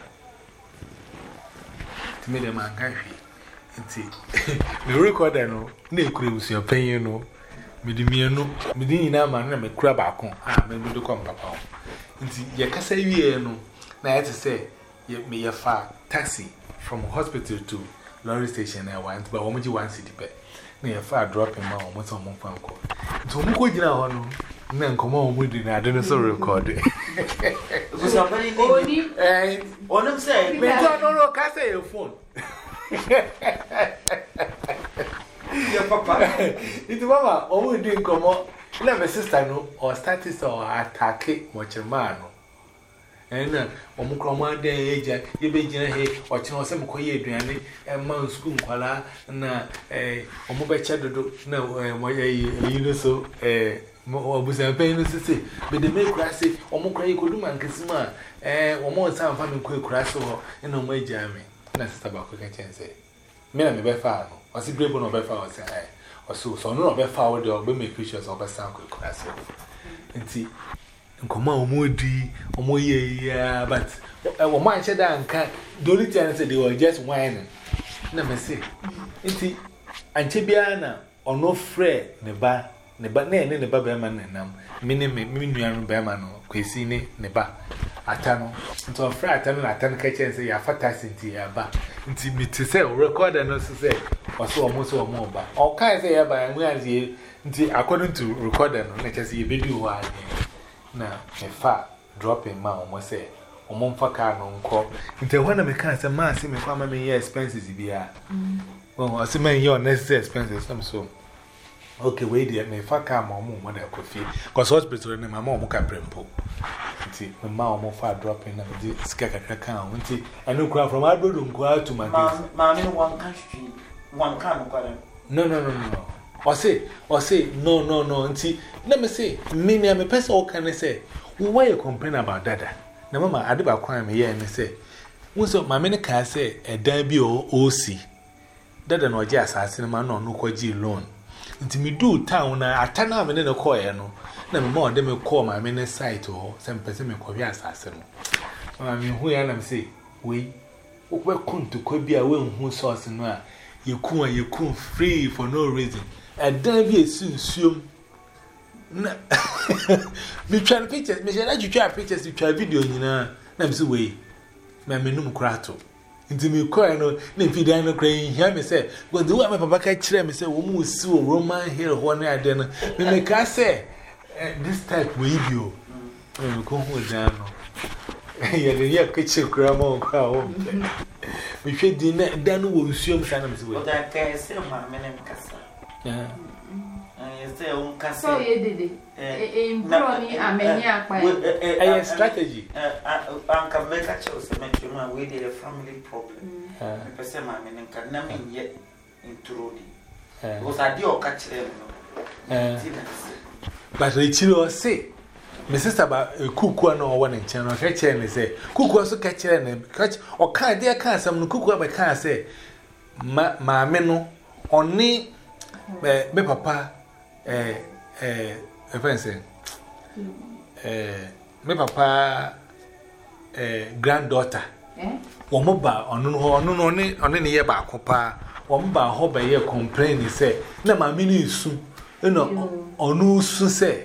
timi de man kan hwi nti me recorder no na ekure usu panyin no me di mienu me di nyina ma na me kura ba ko me do kom papa nti ye kasa wie no na yet say me ye fa taxi from hospital to lorry station I want but omoji 1 city pe na ye fa dropping ma omo so mo fa nko nti omo ko gina ho no na nkomo omo di na ade no so record because somebody need onim say me no ka say your phone your papa it mama omo di nkomo na my sister no or status or attack mo chema no ena omo kroma de eja ye be gina he o chino se mko ye aduane ma school nkwala na omo be che dodo na mo ye no so obusa pen no sisi be de make krase omo kra ye koduma nkesima omo san fa me ko krase ho na omo eja me na sister ba ko ka chense me na me be fa no o si brebo no be fa o se o so no be fa o de o be make pictures o be san ko krase nti nkoma omodi omoye ya but wo man che da nka doli tian say they were just whining na me say nti anche bia na ono frɛ ne ba na ne ba be man nam me nuanu be man no kwesi ne ba atano nti o frɛ atano na atano ka chen say ya fatasi nti ya ba nti me ti say o recorder no say o so omo ba o kai say ya ba mu azie nti according to recorder no na chese ye be do wa na me fa dropping ma omo say omo mfa ka no nko nti when me kan say ma say me kwa ma me ye expenses bia well say me ye unnecessary expenses so okay we dey me fa ka ma omo mo da kofi cause hospital na ma omo ka prempo nti me ma omo fa dropping na me sika kakra kan nti anu kura from adodo nko to my case ma me one country one can kwara no or say no nti let me say me me person o can say why you complain about dada na mama ade ba kwan me ye me say wonso mama ne ka say edan bi o si dada no je asase ma no kwaji loan nti me do town na atana me ne call ye no na me ma ode me call mama ne site ho some person me kwa asase no mama me hu ya na me say we okwe kuntu kwa bia we hu source no a yekun free for no reason edan bi esunsuom na me try pictures me share try pictures you try video nyina na me say we me menum krato nti me call no na video no kra hia me say but the way my papa ka kire me say wo mu si wo Roman Hill ho na ade no me ka say this type we bio me ko hu dan no ye ka kire kra ma ko a wo me hwe di na dan no wo nsuom sa na me say we but I can say ma me nem kasa so ye did in brony ameni akpa strategy anka make a choice make you know we did a family problem me person ma me nka na me ye introdi because I do ka kire no but Richiro say my sister ba kuku na owo ne nchen no ka kire ne say kuku so ka kire ne o ka dey ka asam no kuku ba ka say ma me no oni me papa friend say me papa granddaughter Womoba on the year back, Papa. Womba hope a year complain, he said, no, my mini soon. You know, or no soon say,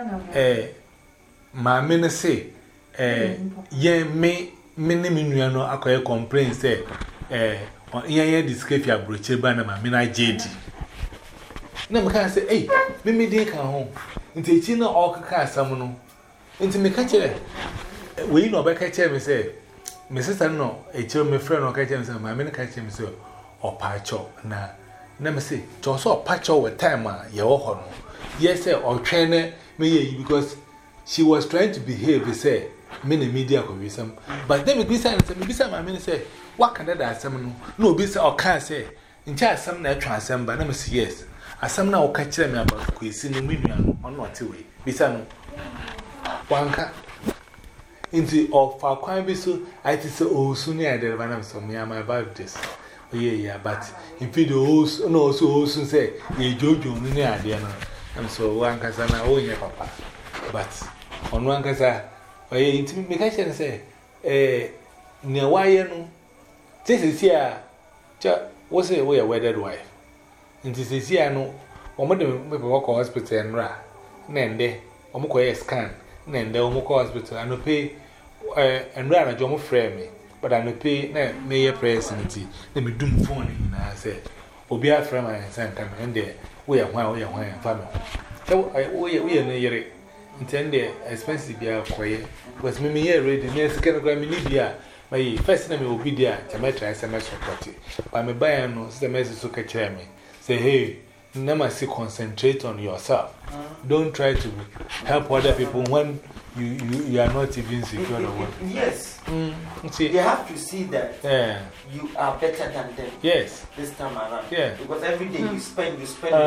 my mini say, ye me, no, I can complain, say, or ye discape your brochure banner, my mina JD. No, can say, hey, Mimi didn't come home. Into it, you know, all can summon. Into me catch it. We know back at him, say, Mrs. No, a child, my friend, or catch him, my mini catch him, so. Or patcho, na. Never say, just saw patcho with time, your yes, sir, or trainer me because she was trying to behave, say, many media could be some. But then we say, my men say, what can that some no be or can't say, in charge some natural some, but never say yes. As some now catch them about quizzing the million on what way. Bisano one cat into of our crime be so, I say, oh, soon I did one of some me and my Baptist. Yeah, but if you do no, so also say, ye Jojo, no idea. And so one casana, oh, yeah, papa. But on one casa, or ye intimidation say, near why, this is here, was a way a wedded wife. And this is here, no, or madam, maybe walk hospital and ra, Nende, or Moko scan, Nende, or Moko hospital, and pay and ran a job frame me. But I pay mayor present. Let me do phone in. I said, Obia from my son come and there. We are one family. So we are near it. Intended expensive beer quiet. Was me here ready near second gram in Libya. My first name will be there to my SMS property. By my buyer knows the message to catch me. Say, hey, never see concentrate on yourself. Don't try to help other people when you are not even secure. Yes. They have to see that you are better than them. Yes. This time around. Yeah. Because every day you spend.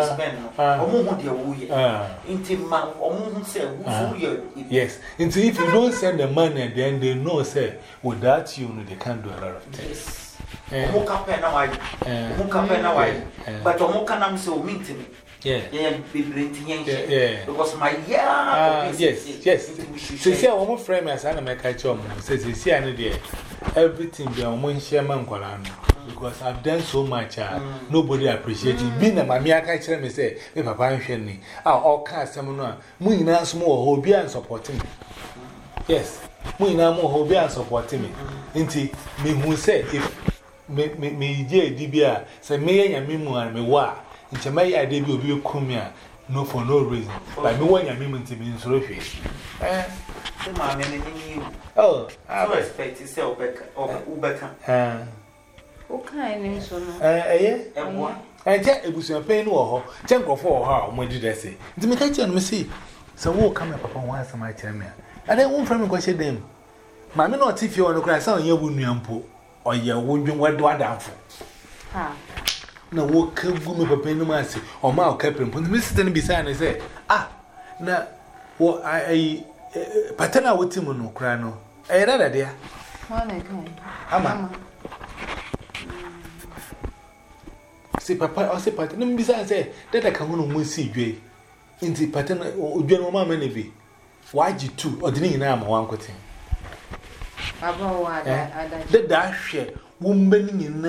Yes. And so if you don't send the money, then they know, say, without you, they can't do a lot of things. Yes. But yeah, because my yes. So, see, our friend, as I make a chum, says, you see, everything be on one shaman because I've done so much, nobody appreciates it. Being a mamma, I tell me, say, if Papa and Shenny, all cast someone, Muina small, Hobia and supporting me. Yes, Muina more Hobia and supporting me. Inti, me who say, if me, dear Dibia, say, me and me, and me, wa. It's a may idea will be a kumia, no for no reason. But me when your meaning to be in Sophie. Oh, I respect yourself, Ubeka. Okay, so I tell it was a pain or Janko for her, when did I say? To make a chance, see. So we'll come up upon once my time. And I won't from a question them. Mamma, not if you want to cry, son, you wouldn't yampo, or you wouldn't what do I down for. No, what can woman papa no mercy or my captain? Put Mr. beside and say, now, what I patana with him no crano. I rather dear. See, papa, or say patana beside say that I can only see you into patana or general mamma navy. Why you two or didn't you am one cutting? The dash woman in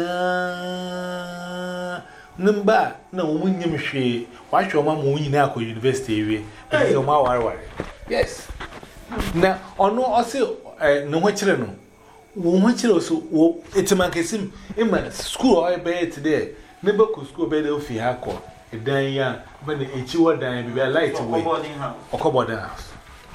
Number, no, when you she, watch your mamma when you now go university, but your ma. Yes. Now, or no, also, no, what children. What you also, it's a marketing in my school. I bet today, never could school bed of Fiaco, a dying young, but the H.U. dying be a light away boarding house.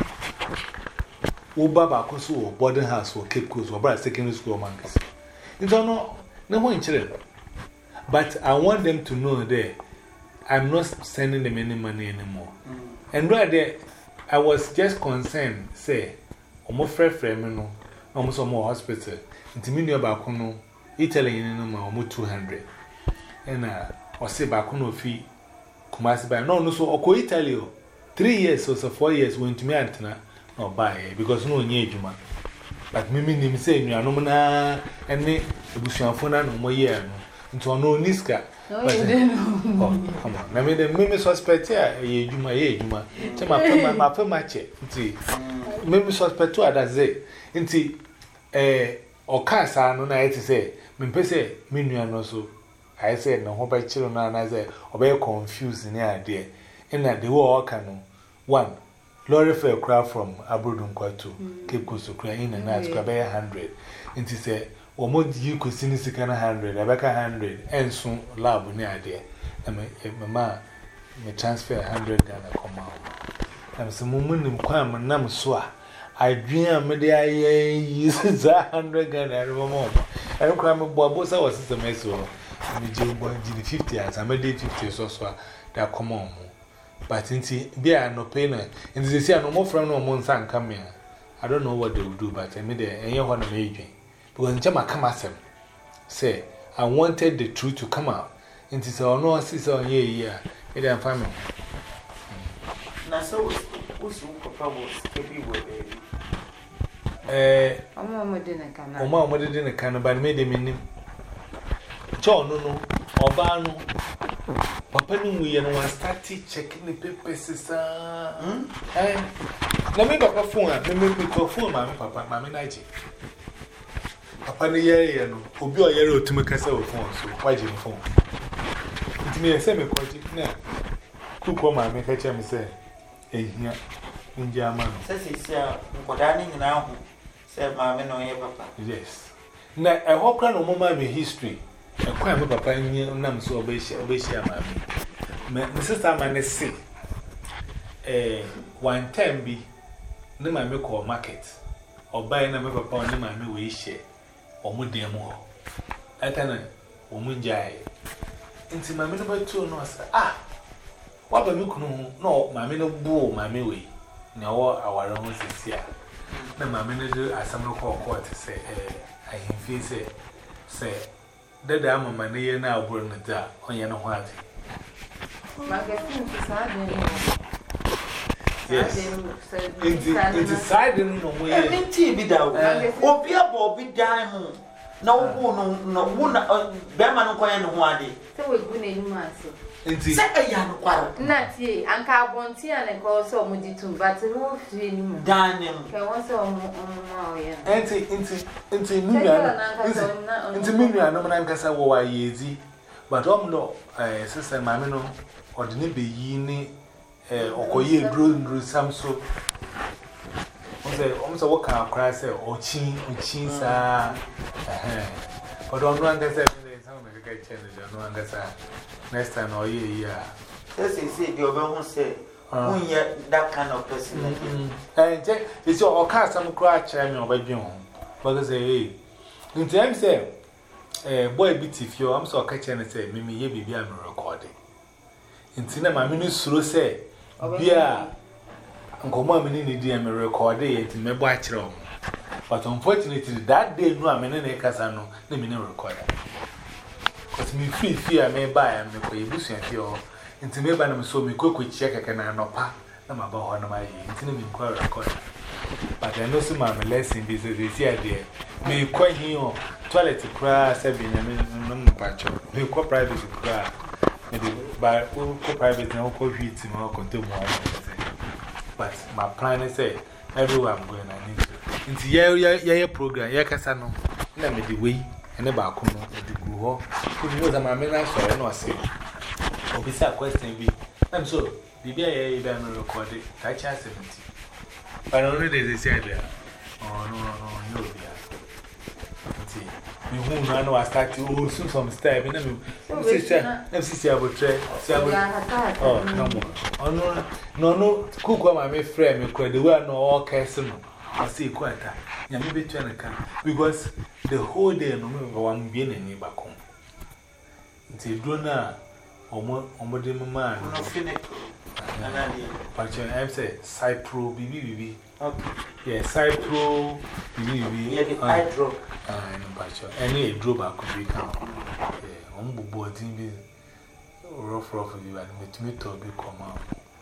O Baba Cosu, boarding house or Cape Coast or Brad secondary school monkeys. You don't know, no one children. But I want them to know that I'm not sending them any money anymore. And right there, I was just concerned, say, almost friend, almost more hospital. Into me near Bakuno, Italy in almost 200. And or say Bakuno fee, Kumasi by no, so Oko Italy 3 years or so 4 years went to me Antona or buy because no need you man. But Mimi say, you are no man, and me, the Bushan Fona no more year. Into no Niska. Oh, come on. I mean, the Mimi suspect here, you my match. Mimi suspect to that's it. Into or Casa, no, I say, Mimpese, Minuano, so I said, no, hope I children, and I said, or very confused in the idea, and that they were all canoe. One, Lorry fair crowd from Aberdeen Quatu, Cape Coast, Ukraine, and that's Quabe 100. And he said, or more you could see this kind of 100, Rebecca 100, and soon love in the idea. And mamma may transfer 100 Ghana come out. I'm some woman in Quam and Namswa. I dream maybe I use 100 Ghana every moment. I don't cry my boss, I was a mess. I'm 50 as I made 50 so that come on. But in see, be a no painer, and they say no more from no months and come here. I don't know what they will do, but I made it and you want to make it. Because in Jama come as say, I wanted the truth to come out. And it's all no sister on ye, it ain't family. Now, so who's your papa was everywhere, baby? Mamma didn't come. Oh, Mamma didn't come, but made him in him. John, no, or Barno. Papa knew we and one started checking the papers. Let me papa phone, let me call phone, Papa, Mammy Nighty. Papa, the year, who be a year to make us our phone, so why did you phone? It's me a semi quality now. Cook on my make a chum say, eh, here in German. Says it's what dining now, said Mammy, no, Papa. Yes. Now, I hope I know more history. I quite a papa in your name so obey, my sister, man, say, one time be no my milk or market, or buy a number of pound in my way share, or more dear more. I can woman jay. Into my middle two no, sir. Ah, what a look no, my middle boo, my way. Now our own is here. Now, my manager, as some call to say, I feel say. That I'm a man here now, burn the jar on your what. Yes, it's a side in the way. I mean, TV down. Oh, be a Bobby Diamond. No, Berman, one. So we're good in Master. It's a young one. Not ye, and Carbontia and call so much too, but the roof in Dining. Can also more. Into me, I know when I'm Cassa, why easy. But no, sister Mamino, or the nibby ye, or ye drew some so. Also, what kind of cry say, or chin, sir. But don't run the same. No one gets next time or year. As he said, your own say, that kind of person. And it's your cast some cry chiming over you. But say, in time, say, boy, beat if you am so catching and say, Mimi, ye be I'm recording. In cinema, Minus say, Bia, Uncle Mammy in the DM recording it in my watch room. But unfortunately, that day, no, I'm in a casano, let me never record. But me free fear may buy and make a bush and feel into me by them so me cook with check a can I not pa. I'm about one of my intimate inquiry record. But I know some of my lesson this year, dear. May you quite hear toilet to cry, 7 and patch. May you quite private to cry. Maybe by all private and all heat in all contempt. But my plan is say, everywhere I'm going, I need to. Into your program, Yakasano, let me the way. And about Kuno, the Guru, who knows a mamma, so I know. Say, or beside question be. I'm so, the BIA then recorded, I chance 70. But only they say there. Oh, no, me who know I start to soon some step in them. Sister, I will try. Oh, no more. Oh, no, cook what my friend, me cried the way no all casino. I see quite a maybe trying to come because the whole day no one being in back home. It's a drona or more than man. But I'm say Cypro BB. Okay. Yeah, Cypro BB. I drop. Any drawback could be come. On board TV rough of you and me to be come out.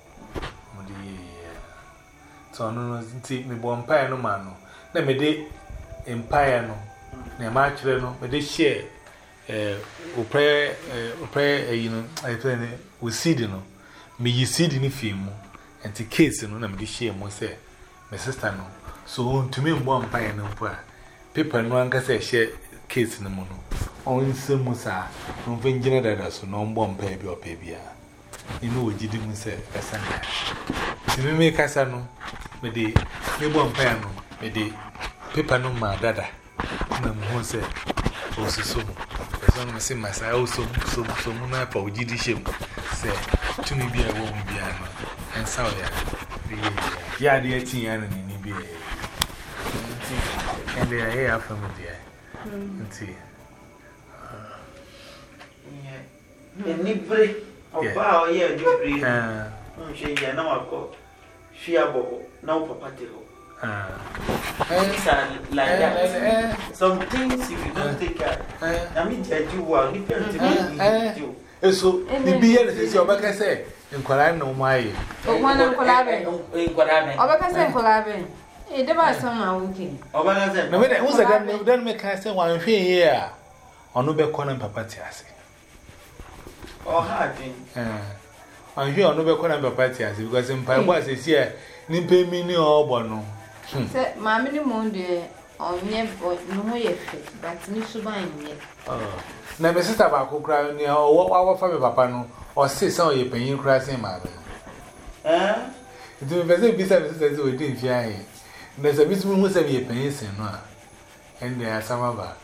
So, no, take me one pie no man. Let me day empire no. Ne match no, but they share pray, you know, I tell you, we see the no. Me you see the film and the case no, and me share more say, my sister no. So, to me, one pie no, paper no one can say share case in the mono. On some musa, no vengeance that us, no bomb baby or baby. You know what you didn't say, a son. If you make us a no, with the bomb piano, with the paper no my dada. No one said, oh, so. As long as I say, also, so much for Jidishim. Say, to me be a woman piano, and so yeah, the 18 and in the and they are here from there. See. Nibri, or bow, yeah, Nibri. She now I've got Shiabo, no papatio. Like that. Some things if you don't take care, I mean, you are different. So, the beer is your back, I say, in Koran, no, my. But one of Colabin. Obacasa Colabin. It was somehow looking. No matter who's a damn, then make I say 1 here. Or no be corner papatias. Or having. I'm here on no corner papatias because in Paiwas is here, Nimpe Mini or Bono. Said Mammy Monde on near no yet, but Nissuban yet. Now, Mrs. Tabaco crying near or what our family papano or say some of your penny crashing, madam. It will be business as we didn't fear. There's a business who said your pennies and there are some of us.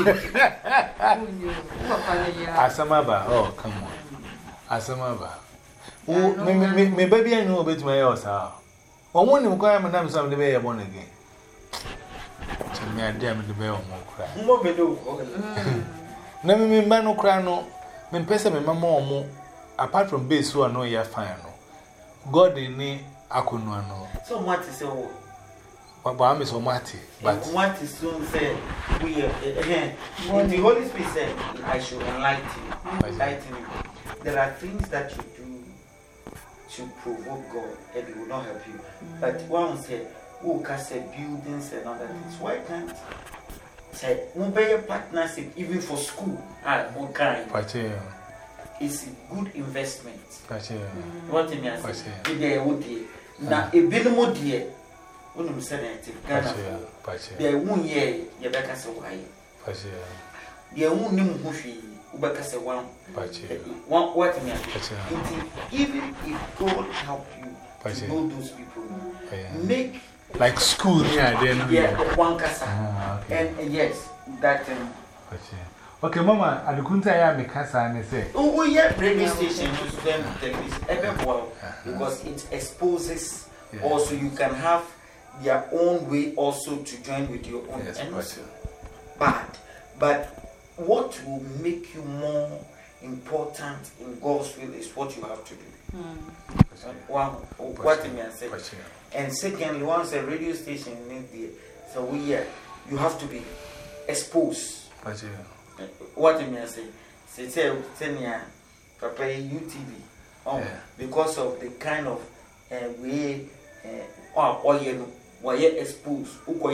Asamaba, oh, come on. Asamaba. Oh, me baby, I know a bit my house. I want to cry, Madame, some of the way I want again. Tell me, I damn the bell more cry. More below. Never mean Bano Crano, men pesa me mamma, apart from base who are no ya fine. God in me, I could not know. So much is so. But I'm so matty. But what is soon said, we are the Holy Spirit said, I should enlighten you. There are things that you do to provoke God, and it will not help you. But one said, who can say buildings and other things? Why can't say, who pay a partnership even for school? All kind. It's a good investment. What do you mean? Now, a bill more dear. When you say Ghana, there won't ye, your back as a why. There won't know who she, back as a one. What me? Even if God help you to know those people, make like school, yeah, one casa. And yes, that. Okay, Mama, I couldn't say casa and say, oh, yeah, radio station to them everywhere because it exposes. Also, you can have their own way also to join with your own. Yes, but what will make you more important in God's will is what you have to do. What I mean say. And secondly, once a radio station needs the so you have to be exposed. What I mean say. Say Papa UTV. Because of the kind of way why exposed? What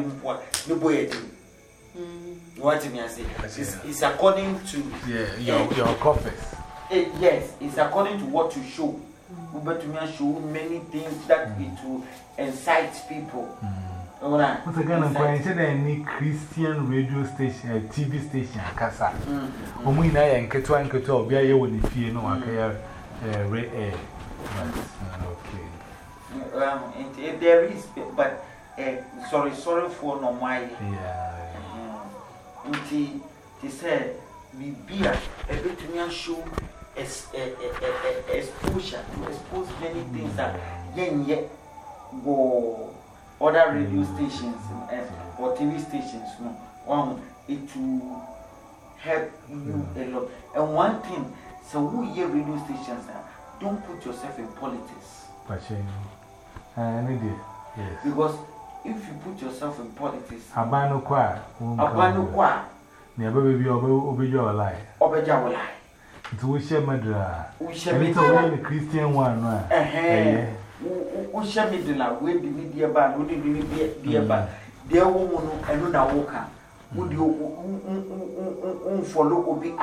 I say? It's according to your coffers. Yes, it's according to what you show. But to show many things that it will incite people. Once again, I'm going to say any Christian radio station, TV station, Casa. Omina and Ketua and Ketua, be a when if you know, I care. Okay. There is, but sorry for no my. He said, be beer, a bit to me show exposure to expose many things that yet go other radio stations or TV stations. It will help you a lot. And one thing, so who hear radio stations don't put yourself in politics. Yes. Because if you put yourself in politics, Abano kwa, never be your lie. Obeja will lie. It's we share Madra. We share the Christian one. We share Midla, we be media band, we be dear band. Dear woman, and no walker. Would you follow Obi?